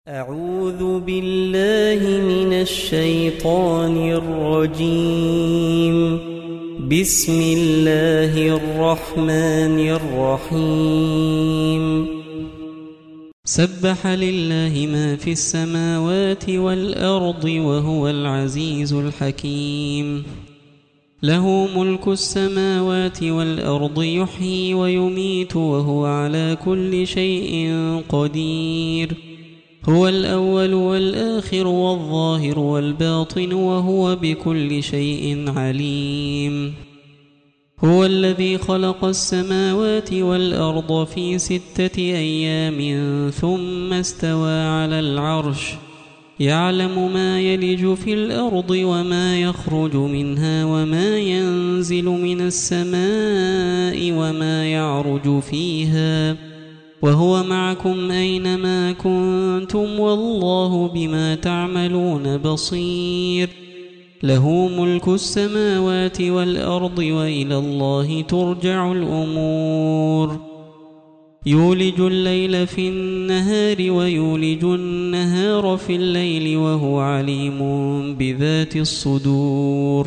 أعوذ بالله من الشيطان الرجيم. بسم الله الرحمن الرحيم. سبح لله ما في السماوات والأرض وهو العزيز الحكيم. له ملك السماوات والأرض يحيي ويميت وهو على كل شيء قدير. هو الأول والآخر والظاهر والباطن وهو بكل شيء عليم. هو الذي خلق السماوات والأرض في 6 أيام ثم استوى على العرش يعلم ما يلج في الأرض وما يخرج منها وما ينزل من السماء وما يعرج فيها وهو معكم أينما كنتم والله بما تعملون بصير. له ملك السماوات والأرض وإلى الله ترجع الأمور. يولج الليل في النهار ويولج النهار في الليل وهو عليم بذات الصدور.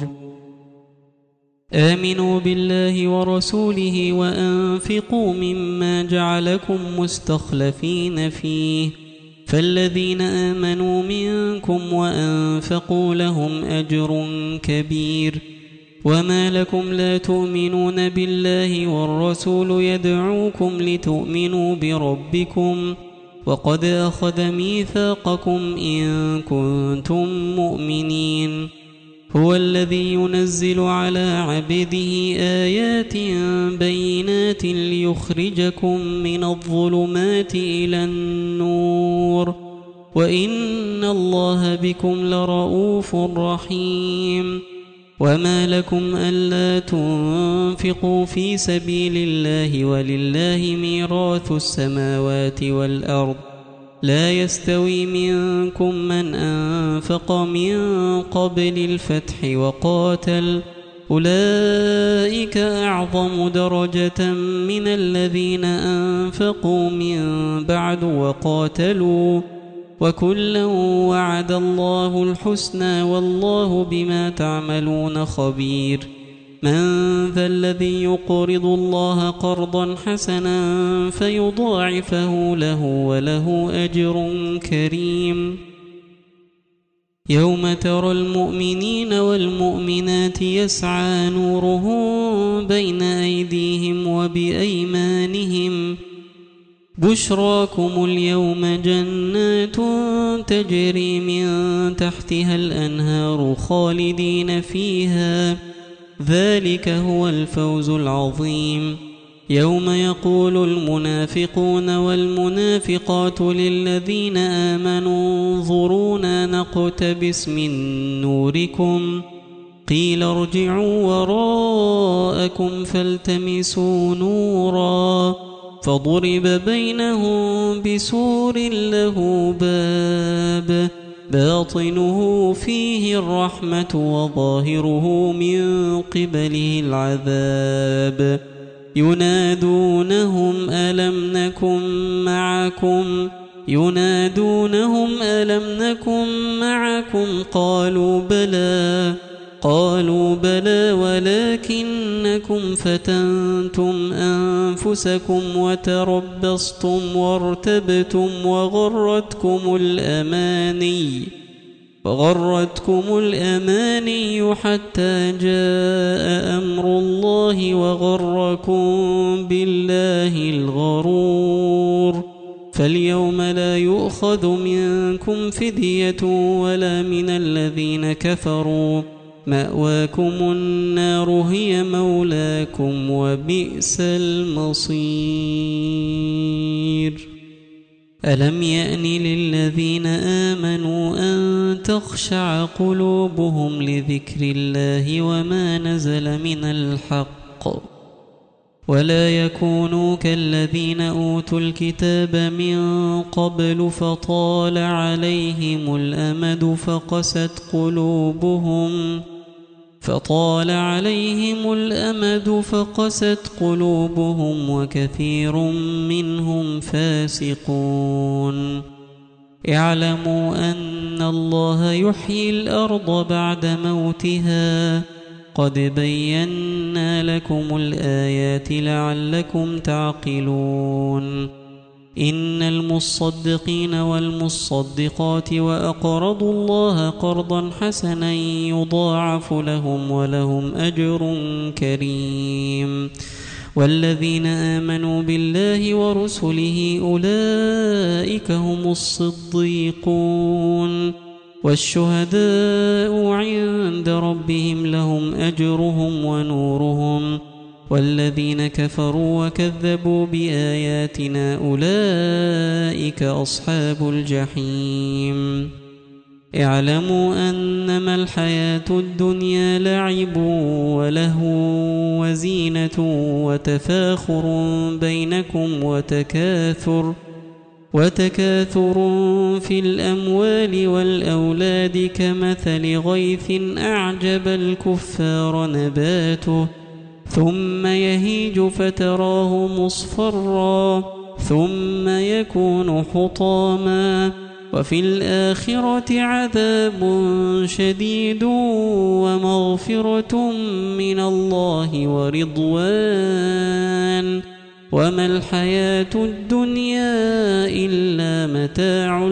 آمنوا بالله ورسوله وأنفقوا مما جعلكم مستخلفين فيه فالذين آمنوا منكم وأنفقوا لهم أجر كبير. وما لكم لا تؤمنون بالله والرسول يدعوكم لتؤمنوا بربكم وقد أخذ ميثاقكم إن كنتم مؤمنين. هو الذي ينزل على عبده آيات بينات ليخرجكم من الظلمات إلى النور وإن الله بكم لرؤوف رحيم. وما لكم ألا تنفقوا في سبيل الله ولله ميراث السماوات والأرض لا يستوي منكم من أنفق من قبل الفتح وقاتل أولئك أعظم درجة من الذين أنفقوا من بعد وقاتلوا وكلا وعد الله الحسنى والله بما تعملون خبير. من ذا الذي يقرض الله قرضا حسنا فيضاعفه له وله أجر كريم. يوم ترى المؤمنين والمؤمنات يسعى نورهم بين أيديهم وبأيمانهم بشراكم اليوم جنات تجري من تحتها الأنهار خالدين فيها ذلك هو الفوز العظيم. يوم يقول المنافقون والمنافقات للذين آمنوا انظرونا نقتبس من نوركم قيل ارجعوا وراءكم فالتمسوا نورا فضرب بينهم بسور له باب باطنه فيه الرحمة وظاهره من قبله العذاب ينادونهم ألم نكن معكم قالوا بلى ولكنكم فتنتم أنفسكم وتربصتم وارتبتم وغرتكم الأماني حتى جاء أمر الله وغركم بالله الغرور. فاليوم لا يؤخذ منكم فدية ولا من الذين كفروا مأواكم النار هي مولاكم وبئس المصير. ألم يأن للذين آمنوا أن تخشع قلوبهم لذكر الله وما نزل من الحق ولا يكونوا كالذين أوتوا الكتاب من قبل فطال عليهم الأمد فقست قلوبهم وكثير منهم فاسقون. اعلموا أن الله يحيي الأرض بعد موتها قد بينا لكم الآيات لعلكم تعقلون إن المصدقين والمصدقات وأقرضوا الله قرضا حسنا يضاعف لهم ولهم أجر كريم والذين آمنوا بالله ورسله أولئك هم الصديقون والشهداء عند ربهم لهم أجرهم ونورهم والذين كفروا وكذبوا بآياتنا أولئك أصحاب الجحيم اعلموا أنما الحياة الدنيا لعب ولهو وزينة وتفاخر بينكم وتكاثر في الأموال والأولاد كمثل غيث أعجب الكفار نباته ثم يهيج فتراه مصفرا ثم يكون حطاما وفي الآخرة عذاب شديد ومغفرة من الله ورضوان وما الحياة الدنيا إلا متاع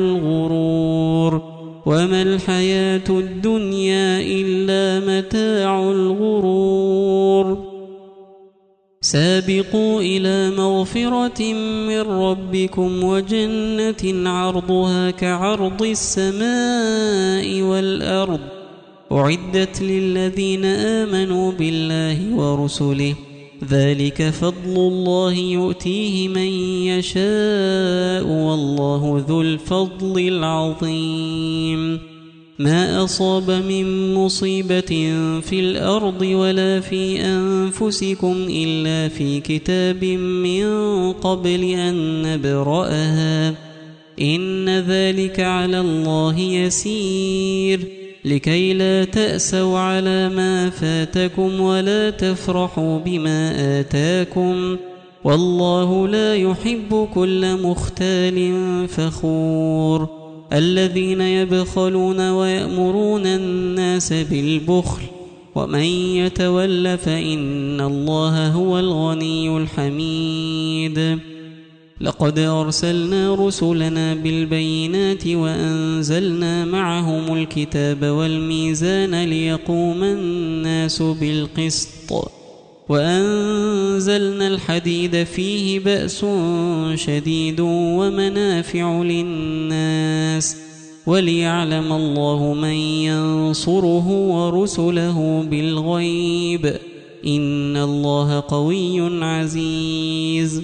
الغرور سابقوا إلى مغفرة من ربكم وجنة عرضها كعرض السماء والأرض أعدت للذين آمنوا بالله ورسله ذلك فضل الله يؤتيه من يشاء والله ذو الفضل العظيم ما أصاب من مصيبة في الأرض ولا في أنفسكم إلا في كتاب من قبل أن نبرأها إن ذلك على الله يسير لكي لا تأسوا على ما فاتكم ولا تفرحوا بما آتاكم والله لا يحب كل مختال فخور الذين يبخلون ويأمرون الناس بالبخل ومن يتول فإن الله هو الغني الحميد لقد أرسلنا رسلنا بالبينات وأنزلنا معهم الكتاب والميزان ليقوم الناس بالقسط وأنزلنا الحديد فيه بأس شديد ومنافع للناس وليعلم الله من ينصره ورسله بالغيب إن الله قوي عزيز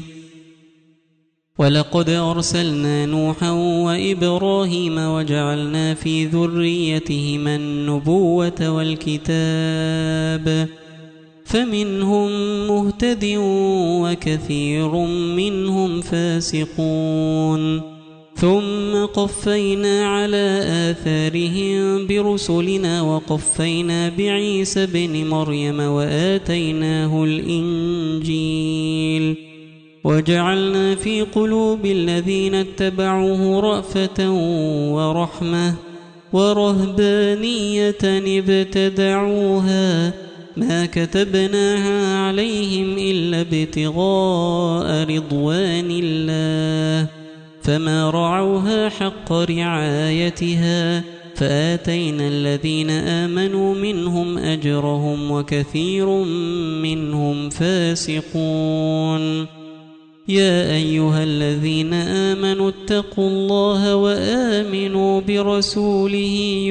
ولقد أرسلنا نوحا وإبراهيم وجعلنا في ذريتهما النبوة والكتاب فمنهم مهتد وكثير منهم فاسقون ثم قفينا على آثارهم برسلنا وقفينا بعيسى ابن مريم وآتيناه الإنجيل وجعلنا في قلوب الذين اتبعوه رأفة ورحمة ورهبانية ابتدعوها ما كتبناها عليهم إلا ابتغاء رضوان الله فما رعوها حق رعايتها فآتينا الذين آمنوا منهم أجرهم وكثير منهم فاسقون يا أيها الذين آمنوا اتقوا الله وآمنوا برسوله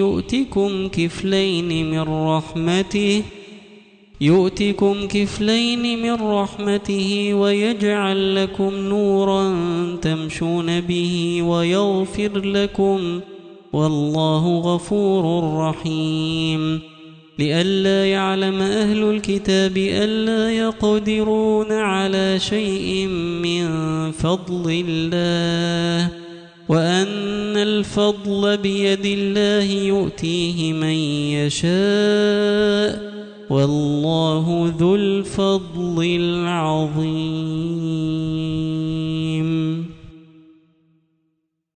يؤتكم كفلين من رحمته ويجعل لكم نورا تمشون به ويغفر لكم والله غفور رحيم لئلا يعلم أهل الكتاب ألا يقدرون على شيء من فضل الله وأن الفضل بيد الله يؤتيه من يشاء والله ذو الفضل العظيم